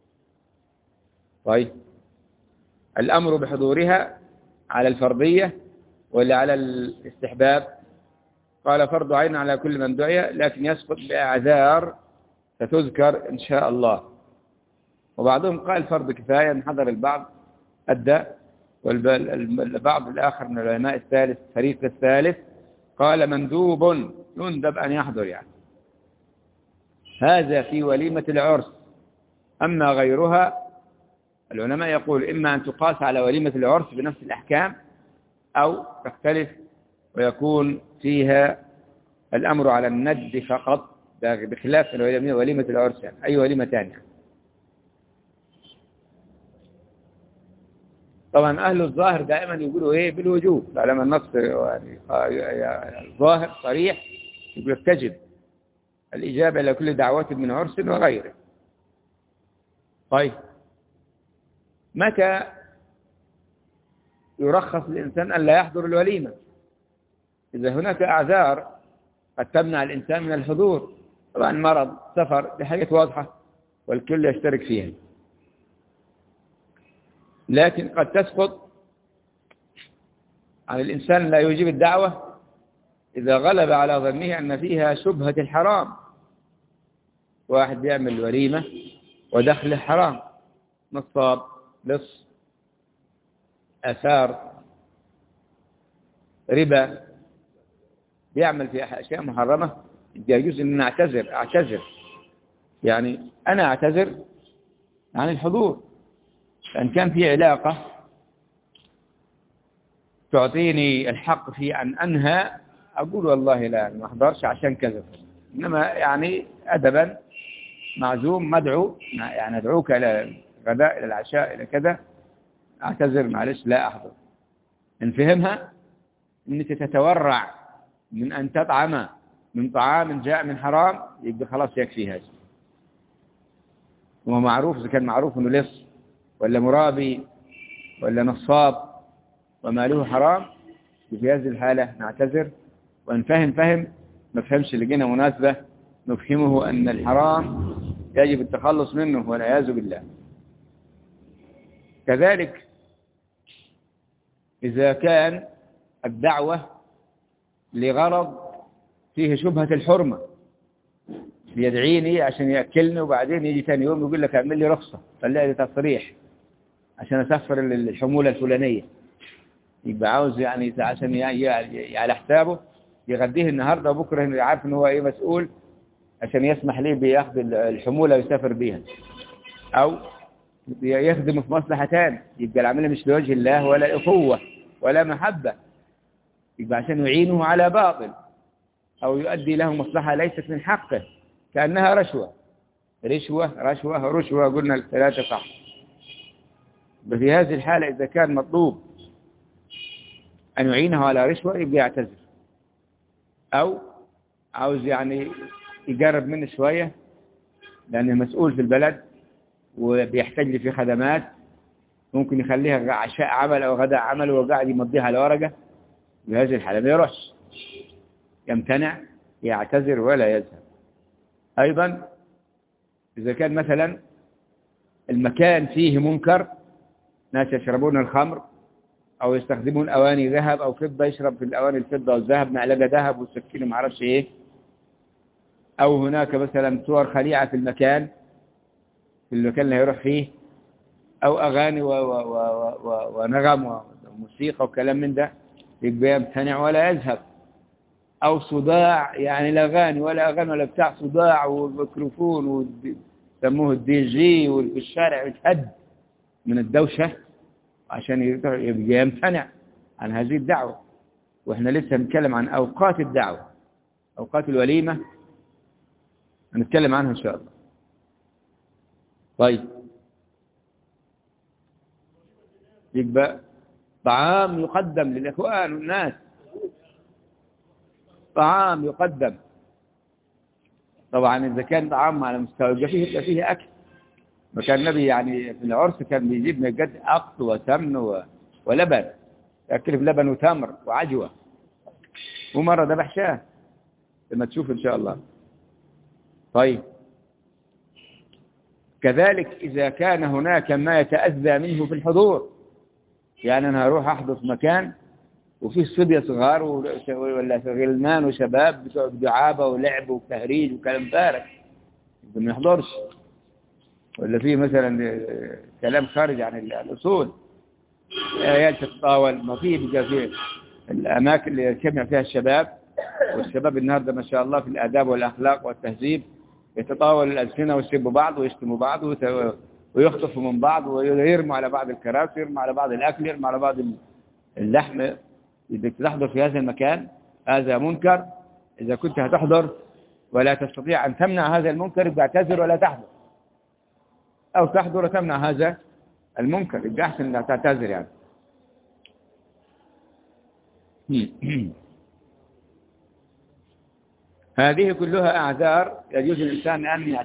طيب الأمر بحضورها على الفرضية ولا على الاستحباب؟ قال فرض عين على كل من دعي، لكن يسقط بأعذار ستذكر إن شاء الله. وبعضهم قال فرض كفاية، إن حضر البعض أدى، والبعض الآخر من العلماء الثالث فريق الثالث قال مندوب يندب أن يحضر يعني. هذا في وليمة العرس. أما غيرها العلماء يقول إما أن تقاس على وليمة العرس بنفس الأحكام، أو تختلف ويكون فيها الأمر على الند فقط، بخلاف وليمة العرس يعني أي وليمة ثانية. طبعا أهل الظاهر دائما يقولوا إيه بالوجوب، لما النص يعني الظاهر صريح يقول تجب الإجابة إلى كل دعوة من عرس وغيره. طيب متى يرخص للإنسان أن لا يحضر الوليمة؟ إذا هناك أعذار قد تمنع الإنسان من الحضور، طبعا مرض، سفر، دي حاجات واضحة والكل يشترك فيها. لكن قد تسقط عن الإنسان لا يجيب الدعوة إذا غلب على ظنه أن فيها شبهة الحرام. واحد بيعمل وليمة ودخل حرام، نصاب، لص، آثار، ربا، بيعمل في أشياء محرمة، يجوز أن أعتذر يعني أنا أعتذر عن الحضور، لأن كان في علاقة تعطيني الحق في أن أنهى، أقول والله لا ما أحضرش عشان كذا، إنما يعني أدبا معزوم مدعو يعني أدعوك إلى الغداء إلى العشاء إلى كذا، أعتذر معلش لا أحضر. إن فهمها أنك تتورع من أن تطعم من طعام جاء من حرام، يبقى خلاص يكفي هذا. هو معروف، إذا كان معروف أنه لص ولا مرابي ولا نصاب وماله حرام، في هذه الحالة نعتذر، وإن فهم ما فهمش لقينا مناسبة نفهمه أن الحرام يجب التخلص منه والعياذ بالله. كذلك إذا كان الدعوة لغرض فيه شبهة الحرمة، يدعيني عشان يأكلني وبعدين يجي ثاني يوم يقول لك اعمل لي رخصة، خليها لي تصريح عشان أسفر الحمولة الفلانية، يبقى عاوز يعني عشان على حسابه يغديه النهاردة وبكرة عارف ان هو ايه مسؤول عشان يسمح ليه بياخذ الحمولة ويسافر بيها، او يخدم في مصلحة تاني، يبقى العمل مش لوجه الله ولا أخوة ولا محبة، يبقى عشان يعينه على باطل أو يؤدي له مصلحة ليست من حقه، كأنها رشوة قلنا الثلاثة صح. في هذه الحالة إذا كان مطلوب أن يعينه على رشوة يبقى يعتذر، أو عاوز يعني يقرب منه شوية لأنه مسؤول في البلد وبيحتاج لي في خدمات، ممكن يخليها عشاء عمل أو غداء عمل وقاعد يمضيها على ورقة، بهذه الحالة ما يروحش، يمتنع، يعتذر ولا يذهب. أيضا إذا كان مثلا المكان فيه منكر، ناس يشربون الخمر أو يستخدمون أواني ذهب أو فضة، يشرب في الأواني الفضة والذهب معلقة ذهب والسكين ما عرفش إيه، أو هناك مثلا صور خليعة في المكان اللي هيروح فيه، أو أغاني ونغم وموسيقى وكلام من ده، يبقى يمتنع ولا يذهب. أو صداع، يعني لا أغاني ولا أغاني ولا بتاع، صداع والميكروفون ويسموه الدي جي وفي الشارع يتهد من الدوشة، عشان يبقى يمتنع عن هذه الدعوة. وإحنا لسه نتكلم عن أوقات الدعوة، أوقات الوليمة هنتكلم عنها إن شاء الله. طيب يبقى طعام يقدم للإخوان والناس، طعام يقدم، طبعا إذا كان طعام على مستوى يبقى فيه أكل. وكان النبي يعني في العرس كان بيجيب من الجد أقط وسمن ولبن، يأكل بلبن وتمر وعجوة، ومرة ذبح شاه لما تشوف إن شاء الله. طيب كذلك إذا كان هناك ما يتأذى منه في الحضور، يعني أنا هروح أحضر في مكان وفيه صبية صغار ولا غلمان وشباب بتوع دعابة ولعب وتهريج وكلام فارغ ما يحضرش، ولا فيه مثلا كلام خارج عن الأصول، عيال تتطاول، ما فيه بقى فيه الأماكن اللي يجتمع فيها الشباب، والشباب النهارده ما شاء الله في الآداب والأخلاق والتهذيب يتطاول الألسنة ويسبوا بعض ويشتموا بعض ويخطفوا من بعض ويرموا على بعض الكراسي، يرموا على بعض الأكل، يرموا على بعض اللحم. إذا تحضر في هذا المكان هذا منكر. إذا كنت هتحضر ولا تستطيع أن تمنع هذا المنكر يبقى اعتذر ولا تحضر، أو تحضر وتمنع هذا المنكر، يبقى أحسن أن تعتذر يعني. هذه كلها أعذار يجوز الإنسان أن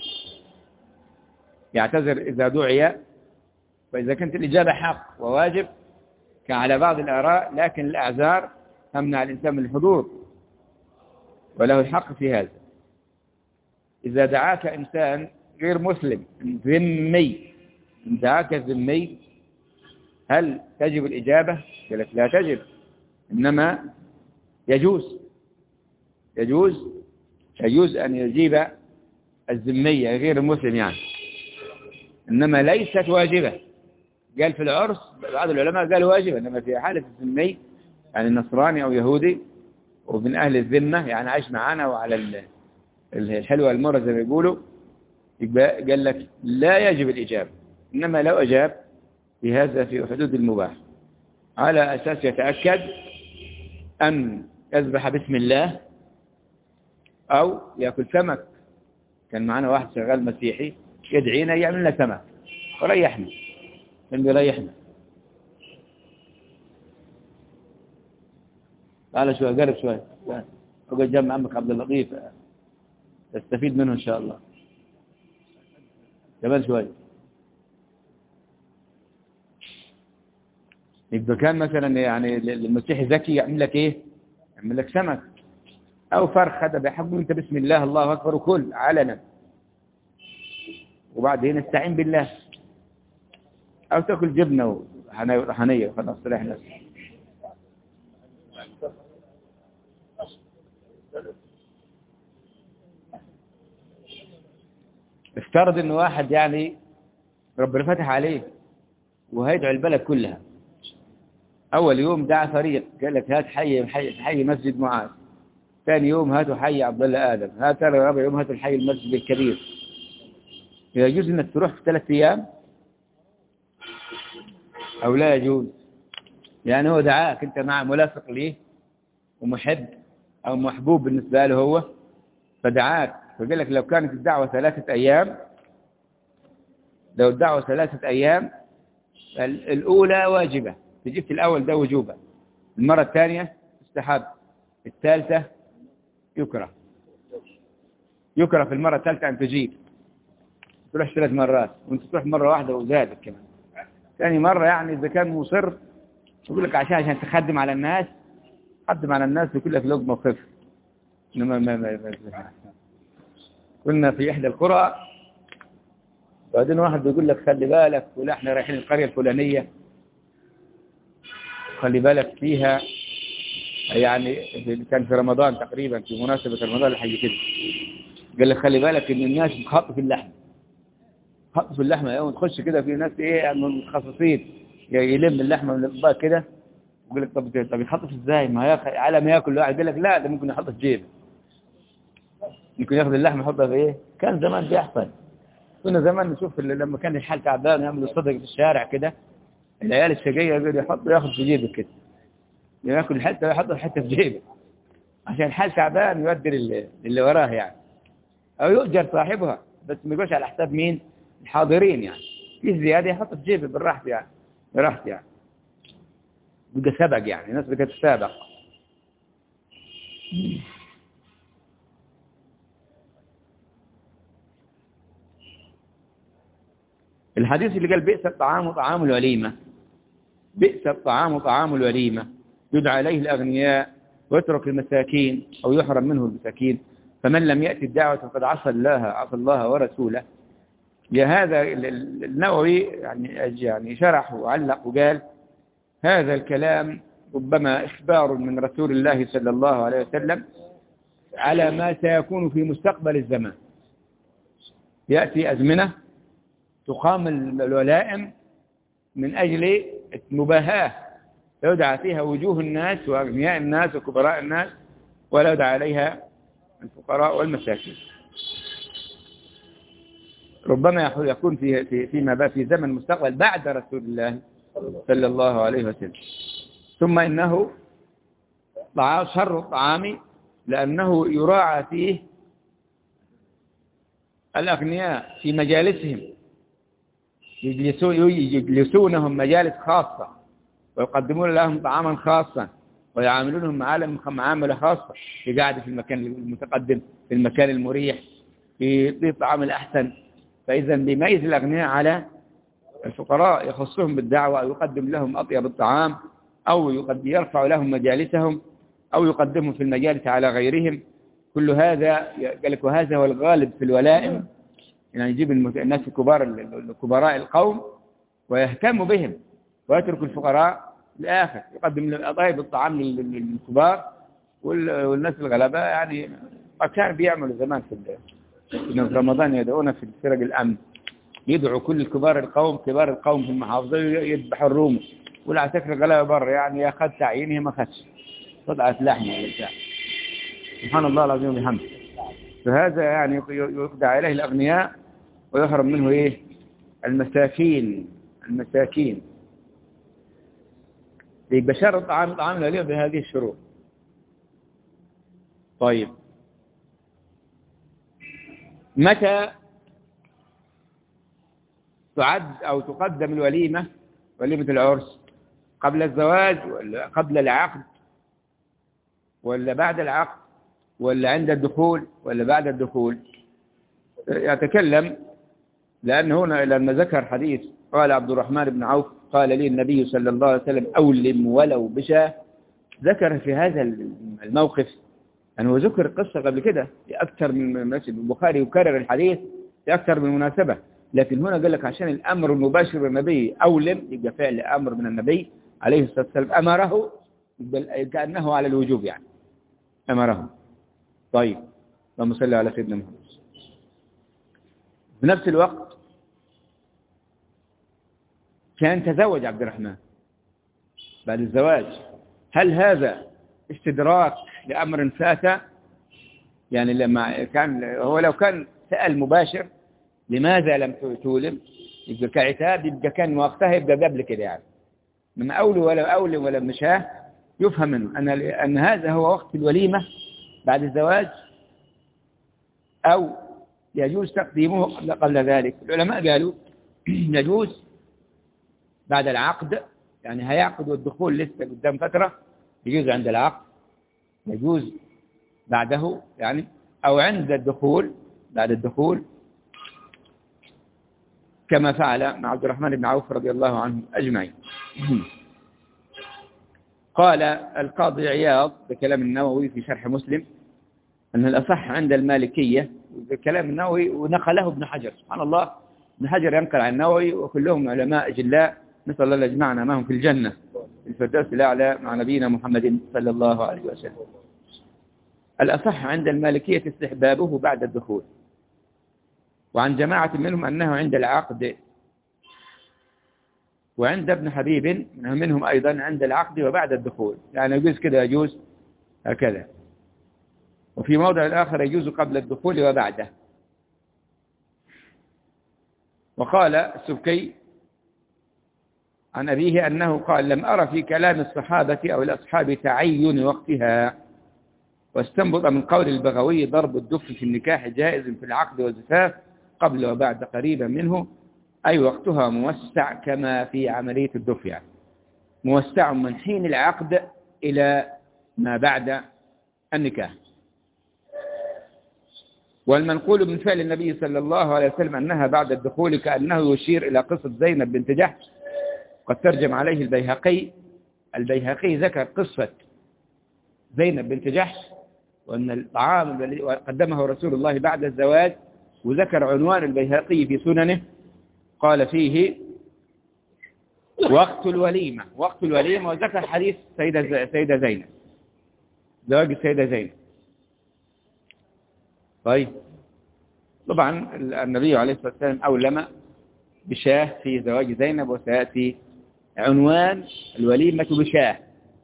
يعتذر إذا دعي، فإذا كانت الإجابة حق وواجب كعلى بعض الآراء، لكن الأعذار تمنع الإنسان من الحضور وله الحق في هذا. إذا دعاك إنسان غير مسلم ذمي، دعاك ذمي، هل تجب الإجابة؟ قال لك لا تجب، إنما يجوز أن يجيب الذمية غير المسلم يعني، إنما ليست واجبة. قال في العرس بعض العلماء قالوا واجبة، إنما في حالة الذمي يعني النصراني أو يهودي ومن أهل الذمة يعني عايش معانا وعلى الحلوة المرة زي ما يقولوا، قال لك لا يجب الإجابة، إنما لو أجاب في هذا في حدود المباح على أساس يتأكد أن يذبح بسم الله أو يأكل سمك. كان معنا واحد شغال مسيحي يدعينا يعمل لنا سمك وريحنا، كان بيريحنا. تعال شوية قرب شوية، اقعد جنب عمك عبد اللطيف تستفيد منه إن شاء الله. كمان شوية. يبقى كان مثلا يعني المسيحي ذكي يعمل لك إيه؟ يعمل لك سمك أو فرخ، هذا بيحبه أنت بسم الله الله أكبر وكل علنا، وبعدين استعين بالله، أو تأكل جبنة وحنية وخلاص تريح نفسك. افترض إنه واحد يعني ربنا فتح عليه وهيدعو البلد كلها، أول يوم دعا فريق قال لك هات حي مسجد معاذ، ثاني يوم هاتوا حي عبد الله آدم، رابع يوم هاتوا الحي المسجد الكبير. يجوز إنك تروح في 3 أيام أو لا يجوز؟ يعني هو دعاك أنت مع ملاصق ليه ومحب أو محبوب بالنسبة له هو، فدعاك، فقال لك لو كانت الدعوة 3 أيام، لو الدعوة 3 أيام الأولى واجبة، تجيب الأول ده وجوبا، المرة الثانية استحب، الثالثة يكره في المرة الثالثة أن تجيب، تروح 3 مرات وانت تروح مرة واحدة وزادت كمان. ثاني مرة يعني إذا كان مصر يقول لك عشان تخدم على الناس، قدم على الناس يقول لك لقمة وخف. كنا في إحدى القرى، بعدين واحد بيقول لك خلي بالك، ولا احنا رايحين القرية الفلانية خلي بالك فيها، يعني كان في رمضان تقريبا، في مناسبة رمضان اللي حاجة كده، قال لك خلي بالك ان الناس بتخط في اللحم، خط في اللحمة يوم تخش كده في ناس ايه متخصصين يلم اللحمة من الأطباق كده، يقول لك طب يحطف ازاي؟ ما على ما ياكل واحد، يقول لك لا ده ممكن يحطه في جيبه، ممكن ياخذ اللحمة يحطها في ايه. كان زمان بيحصل، كنا زمان نشوف لما كان الحال تعبان يعملوا صدق في الشارع كده، العيال الشقية يقول ياخذ في جيبه كده، ياكل حتى يحط الحته في جيبه عشان الحال تعبان يودي اللي وراه يعني، او يؤجر صاحبها بس ما يقولش على حساب مين؟ الحاضرين يعني، في زياده يحط في جيبه بالراحه يعني، براحته يعني، بده سبق يعني، الناس بدها تتسابق. الحديث اللي قال بئس الطعام طعام الوليمه، بئس الطعام طعام الوليمه، يدعى إليه الأغنياء ويترك المساكين أو يحرم منه المساكين. فمن لم يأتي الدعوة فقد عصى الله ورسوله. لهذا النووي يعني شرح وعلق وقال هذا الكلام ربما إخبار من رسول الله صلى الله عليه وسلم على ما سيكون في مستقبل الزمان. يأتي أزمنة تقام الولائم من أجل المباهاة، يدعى فيها وجوه الناس وأغنياء الناس وكبراء الناس، ولا يدعى عليها الفقراء والمساكين. ربما يكون في زمن مستقبل بعد رسول الله صلى الله عليه وسلم. ثم إنه شر الطعام لأنه يراعى فيه الأغنياء في مجالسهم، يجلسونهم مجالس خاصة ويقدمون لهم طعاما خاصا ويعاملونهم معاملة خاصة، في قاعدة في المكان المتقدم، في المكان المريح، في الطعام الأحسن. فإذا بيميز الأغنياء على الفقراء، يخصهم بالدعوة أو يقدم لهم أطيب الطعام أو يرفع لهم مجالسهم أو يقدمهم في المجالس على غيرهم. كل هذا قال لك وهذا هو الغالب في الولائم، يعني يجيب الناس كبراء القوم ويهتم بهم ويترك الفقراء لآخر، يقدم طيب الطعام للكبار والناس الغلباء. يعني كان بيعملوا زمان في رمضان يدعون في فرق الأمن، يدعوا كل كبار القوم في المحافظة يذبحوا الروم والعساكر الغلبة بره، يعني أخذ تعيينه ما أخذش صدعة لحمه ولا بتاع. سبحان الله العظيم وبحمده. فهذا يعني يخدع عليه الأغنياء ويحرم منه إيه؟ المساكين. يبقى شر الطعام لا يليق بهذه الشروط. طيب متى تعد أو تقدم الوليمة، وليمة العرس؟ قبل الزواج ولا قبل العقد ولا بعد العقد ولا عند الدخول ولا بعد الدخول؟ يتكلم لأن هنا لما ذكر حديث قال عبد الرحمن بن عوف قال لي النبي صلى الله عليه وسلم أولم ولو بشاه، ذكر في هذا الموقف أنه ذكر قصة قبل كده في أكثر من مسجد البخاري يكرر الحديث في أكثر من مناسبة، لكن هنا قال لك عشان الأمر المباشر من النبي أولم، يبقى فعل أمر من النبي عليه الصلاة والسلام أمره كأنه على الوجوب، يعني أمره. طيب اللهم صل على سيدنا محمد. بنفس الوقت كان تزوج عبد الرحمن بعد الزواج، هل هذا استدراك لأمر فات؟ يعني لما كان هو لو كان سأل مباشر لماذا لم تولم يبقى كعتاب، يبقى كان وقتها يبقى قبل كده، يعني من أول ولا مشاه يفهم منه أن هذا هو وقت الوليمة بعد الزواج، أو يجوز تقديمه قبل ذلك. العلماء قالوا يجوز بعد العقد، يعني هيعقد والدخول لسه قدام فترة، يجوز عند العقد، يجوز بعده يعني، أو عند الدخول بعد الدخول كما فعل مع عبد الرحمن بن عوف رضي الله عنه أجمعين. قال القاضي عياض بكلام النووي في شرح مسلم أن الأصح عند المالكية بكلام النووي، ونقله ابن حجر. سبحان الله، ابن حجر ينقل عن النووي وكلهم علماء جلاء، نسأل الله أن يجمعنا معهم في الجنة في الفردوس الأعلى مع نبينا محمد صلى الله عليه وسلم. الأصح عند المالكية استحبابه بعد الدخول، وعن جماعة منهم أنه عند العقد، وعند ابن حبيب منهم أيضا عند العقد وبعد الدخول، يعني يجوز كده يجوز هكذا. وفي موضع آخر يجوز قبل الدخول وبعده. وقال السبكي عن أبيه أنه قال لم أرى في كلام الصحابة أو الأصحاب تعين وقتها، واستنبط من قول البغوي ضرب الدف في النكاح جائز في العقد والزفاف قبل وبعد قريبا منه، أي وقتها موسع كما في عملية الدف، يعني موسع من حين العقد إلى ما بعد النكاح. والمنقول من فعل النبي صلى الله عليه وسلم أنها بعد الدخول كأنه يشير إلى قصة زينب بنت جحش، قد ترجم عليه البيهقي ذكر قصة زينب بنت جحش، وأن الطعام الذي قدمه رسول الله بعد الزواج، وذكر عنوان البيهقي في سننه قال فيه وقت الوليمة، وقت الوليمة، وذكر حديث سيدة زينب، زواج السيدة زينب. طيب طبعا النبي عليه الصلاة والسلام أولم بشاه في زواج زينب، وسيأتي عنوان الوليمة بشاه.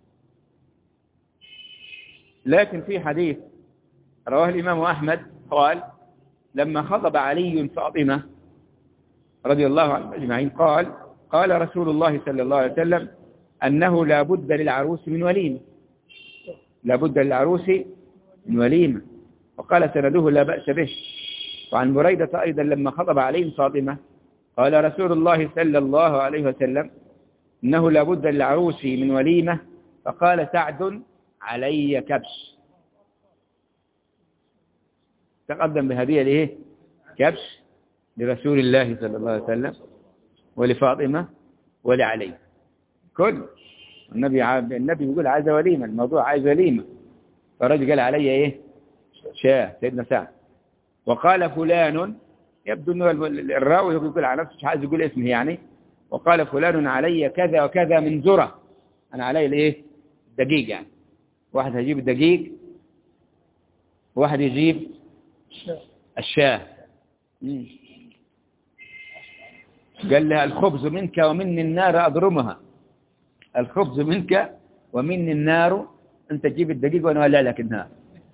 لكن في حديث رواه الإمام أحمد قال لما خطب علي فاطمة رضي الله عنه أجمعين قال رسول الله صلى الله عليه وسلم أنه لا بد للعروس من وليمة، لا بد للعروس من وليمة، وقال سنده لا بأس به. وعن بريدة أيضا لما خطب عليه فاطمة قال رسول الله صلى الله عليه وسلم إنه لا بد للعروس من وليمة، فقال سعد علي كبش، تقدم بهدية لإيه؟ كبش لرسول الله صلى الله عليه وسلم ولفاطمة ولعلي. كل النبي يقول عايز وليمة، الموضوع عايز وليمة، فرجل قال علي إيه؟ شاه سيدنا سعد. وقال فلان، يبدو أنه الراوي يقول على نفسه مش عايز يقول اسمه يعني، وقال فلان علي كذا وكذا من ذرة، أنا علي الإيه؟ دقيق، يعني واحد هيجيب الدقيق، واحد يجيب الشاه. قال لها الخبز منك ومني النار أضرمها، الخبز منك ومني النار، أنت تجيب الدقيق وأنا أولع لك النار.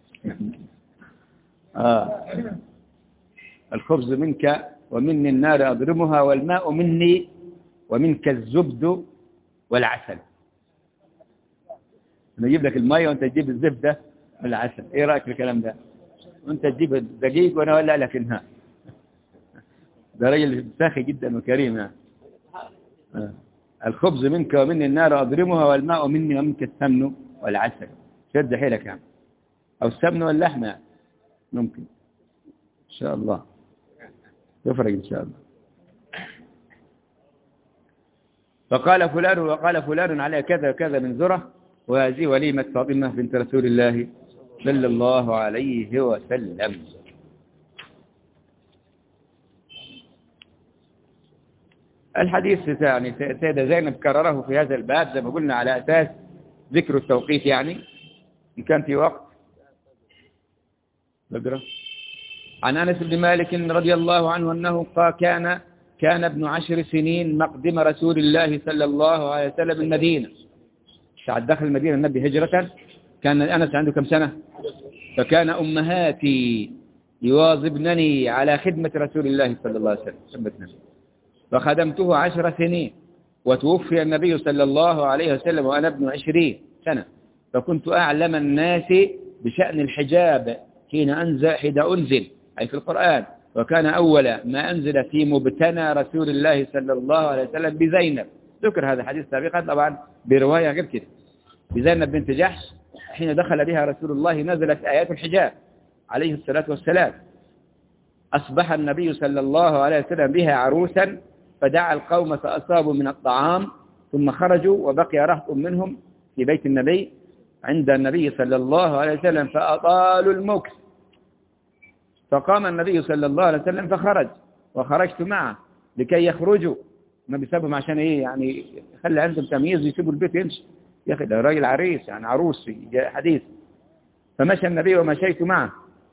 الخبز منك ومني النار أضرمها، والماء مني ومنك الزبد والعسل. أنا أجيب لك المية وأنت تجيب الزبدة والعسل، إيه رأيك في الكلام ده؟ وأنت تجيب الدقيق وأنا أولع لك النار. ده راجل ساخي جدا وكريم يعني. الخبز منك ومني النار أضرمها، والماء مني ومنك السمن والعسل. شد حيلك يعني، أو السمن واللحمة يعني. ممكن إن شاء الله تفرق إن شاء الله. فقال فلان وقال فلان على كذا وكذا من ذرة، وهذه وليمة فاطمة بنت رسول الله صلى الله عليه وسلم. الحديث يعني سيدة زينب كرره في هذا الباب زي ما قلنا على أساس ذكر التوقيت، يعني إن كان في وقت نقرأ. عن أنس بن مالك رضي الله عنه أنه قال كان ابن 10 سنين مقدم رسول الله صلى الله عليه وسلم المدينة، ساعة دخل المدينة النبي هجرة. كان أنس عنده كم سنة؟ فكان أمهاتي يواظبنني على خدمة رسول الله صلى الله عليه وسلم، فخدمته 10 سنين، وتوفي النبي صلى الله عليه وسلم وأنا ابن 20 سنة، فكنت أعلم الناس بشأن الحجاب حين أنزل أي في القرآن، وكان أول ما أنزل في مبتنى رسول الله صلى الله عليه وسلم بزينب. ذكر هذا الحديث سابقا طبعا برواية غير كده، بزينب بنت جحش حين دخل بها رسول الله نزلت آيات الحجاب عليه الصلاة والسلام. أصبح النبي صلى الله عليه وسلم بها عروسا، فدعا القوم فأصابوا من الطعام، ثم خرجوا وبقي رهط منهم في بيت النبي عند النبي صلى الله عليه وسلم فأطالوا المكث، فقام النبي صلى الله عليه وسلم فخرج وخرجت معه لكي يخرجوا. ما بيسبهم عشان ايه يعني؟ خلي عندهم تمييز، يسيبوا البيت يمشي يا اخي، ده راجل عريس يعني عروس جاء حديث. فمشى النبي ومشيت معه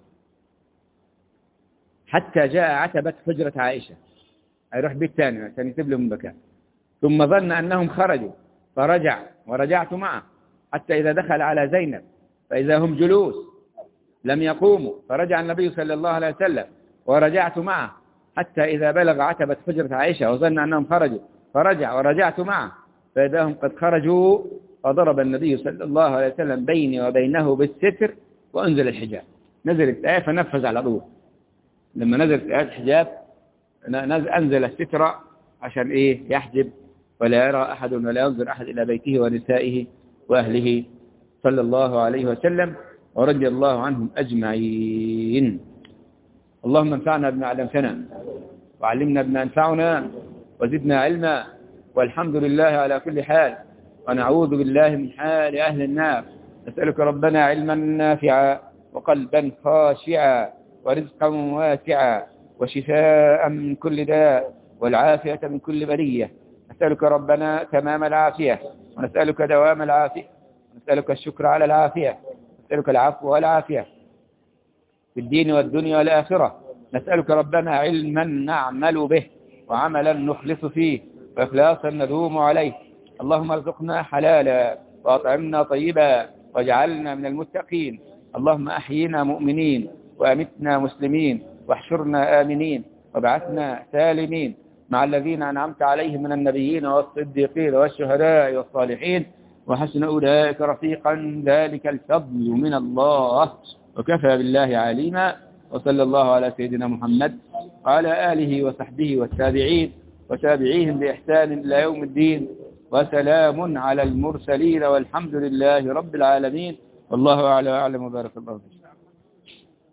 حتى جاء عتبة حجرة عائشة، هيروح بيت ثاني عشان يسيب لهم مكان، ثم ظن أنهم خرجوا فرجع ورجعت معه حتى إذا دخل على زينب فإذا هم جلوس لم يقوموا، فرجع النبي صلى الله عليه وسلم ورجعت معه حتى إذا بلغ عتبة حجرة عائشة وظن أنهم خرجوا فرجع ورجعت معه فإذا هم قد خرجوا، فضرب النبي صلى الله عليه وسلم بيني وبينه بالستر وأنزل الحجاب. نزلت الآية فنفذ على طول. لما نزلت آية الحجاب أنزل الستر عشان إيه؟ يحجب ولا يرى أحد ولا ينظر أحد إلى بيته ونسائه وأهله صلى الله عليه وسلم ورضي الله عنهم أجمعين. اللهم انفعنا بما علمتنا وعلمنا بما ينفعنا وزدنا علما، والحمد لله على كل حال، ونعوذ بالله من حال أهل النار. نسألك ربنا علما نافعا وقلبا خاشعا ورزقا واسعا وشفاء من كل داء والعافية من كل بلية. نسألك ربنا تمام العافية ونسألك دوام العافية ونسألك الشكر على العافية نسألك العفو والعافية في الدين والدنيا والآخرة. نسألك ربنا علما نعمل به وعملا نخلص فيه وإخلاصا ندوم عليه. اللهم ارزقنا حلالا وأطعمنا طيبا واجعلنا من المتقين. اللهم أحينا مؤمنين وأمتنا مسلمين واحشرنا آمنين وابعثنا سالمين مع الذين أنعمت عليهم من النبيين والصديقين والشهداء والصالحين وحسن أولئك رفيقا. ذلك الفضل من الله وكفى بالله عليما. وصلى الله على سيدنا محمد وعلى آله وصحبه والتابعين وتابعيهم بإحسان إلى يوم الدين. وسلام على المرسلين والحمد لله رب العالمين. والله أعلم وبارك الله فيك.